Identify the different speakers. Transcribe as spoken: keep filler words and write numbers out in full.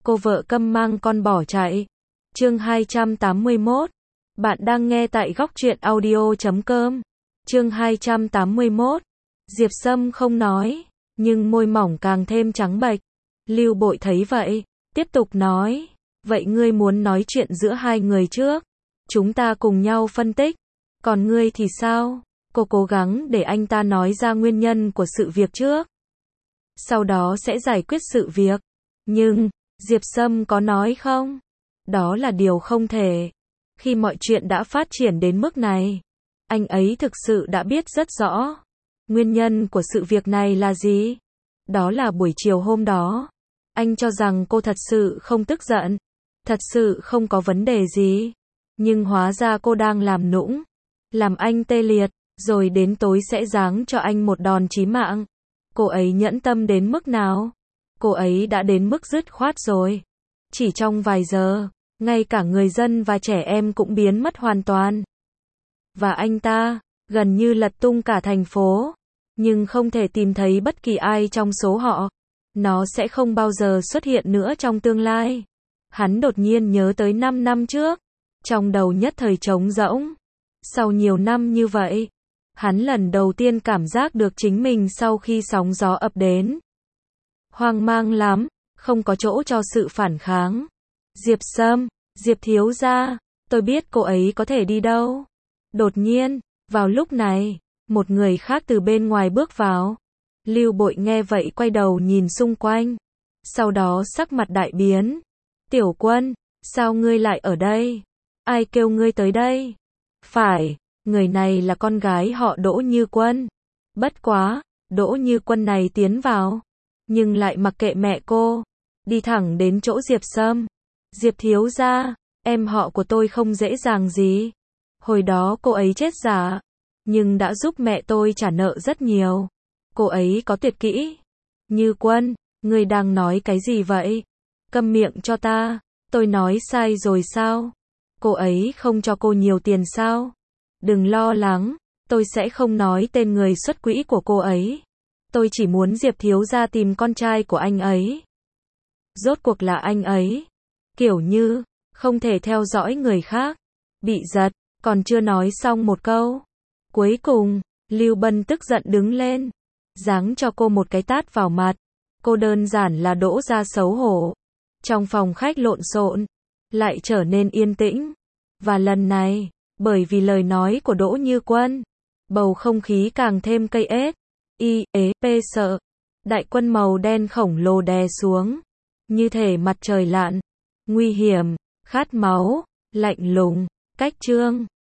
Speaker 1: cô vợ câm mang con bỏ chạy. Chương hai trăm tám mươi mốt. Bạn đang nghe tại góc truyện audio chấm com. Chương hai trăm tám mươi mốt. Diệp Sâm không nói, nhưng môi mỏng càng thêm trắng bệch. Lưu Bội thấy vậy, tiếp tục nói, vậy ngươi muốn nói chuyện giữa hai người trước, chúng ta cùng nhau phân tích, còn ngươi thì sao? Cô cố gắng để anh ta nói ra nguyên nhân của sự việc trước, sau đó sẽ giải quyết sự việc. Nhưng, Diệp Sâm có nói không? Đó là điều không thể. Khi mọi chuyện đã phát triển đến mức này, anh ấy thực sự đã biết rất rõ. Nguyên nhân của sự việc này là gì? Đó là buổi chiều hôm đó, anh cho rằng cô thật sự không tức giận, thật sự không có vấn đề gì. Nhưng hóa ra cô đang làm nũng, làm anh tê liệt, rồi đến tối sẽ giáng cho anh một đòn chí mạng. Cô ấy nhẫn tâm đến mức nào? Cô ấy đã đến mức dứt khoát rồi. Chỉ trong vài giờ, ngay cả người dân và trẻ em cũng biến mất hoàn toàn. Và anh ta, gần như lật tung cả thành phố, nhưng không thể tìm thấy bất kỳ ai trong số họ. Nó sẽ không bao giờ xuất hiện nữa trong tương lai. Hắn đột nhiên nhớ tới năm năm trước, trong đầu nhất thời trống rỗng. Sau nhiều năm như vậy, hắn lần đầu tiên cảm giác được chính mình sau khi sóng gió ập đến. Hoang mang lắm, không có chỗ cho sự phản kháng. Diệp Sâm, Diệp thiếu gia, tôi biết cô ấy có thể đi đâu. Đột nhiên, vào lúc này, một người khác từ bên ngoài bước vào. Lưu Bội nghe vậy quay đầu nhìn xung quanh. Sau đó sắc mặt đại biến. Tiểu Quân, sao ngươi lại ở đây? Ai kêu ngươi tới đây? Phải, người này là con gái họ Đỗ Như Quân. Bất quá, Đỗ Như Quân này tiến vào, nhưng lại mặc kệ mẹ cô, đi thẳng đến chỗ Diệp Sâm. Diệp thiếu gia, em họ của tôi không dễ dàng gì. Hồi đó cô ấy chết giả, nhưng đã giúp mẹ tôi trả nợ rất nhiều. Cô ấy có tuyệt kỹ. Như Quân, ngươi đang nói cái gì vậy? Câm miệng cho ta, tôi nói sai rồi sao? Cô ấy không cho cô nhiều tiền sao? Đừng lo lắng, tôi sẽ không nói tên người xuất quỹ của cô ấy. Tôi chỉ muốn Diệp thiếu gia tìm con trai của anh ấy. Rốt cuộc là anh ấy. Kiểu như, không thể theo dõi người khác. Bị giật, còn chưa nói xong một câu. Cuối cùng, Lưu Bân tức giận đứng lên, giáng cho cô một cái tát vào mặt. Cô đơn giản là đổ ra xấu hổ. Trong phòng khách lộn xộn, lại trở nên yên tĩnh. Và lần này, bởi vì lời nói của Đỗ Như Quân, bầu không khí càng thêm cây ết. Y, ế, pê sợ. Đại quân màu đen khổng lồ đè xuống, như thể mặt trời lặn. Nguy hiểm, khát máu, lạnh lùng, cách trương.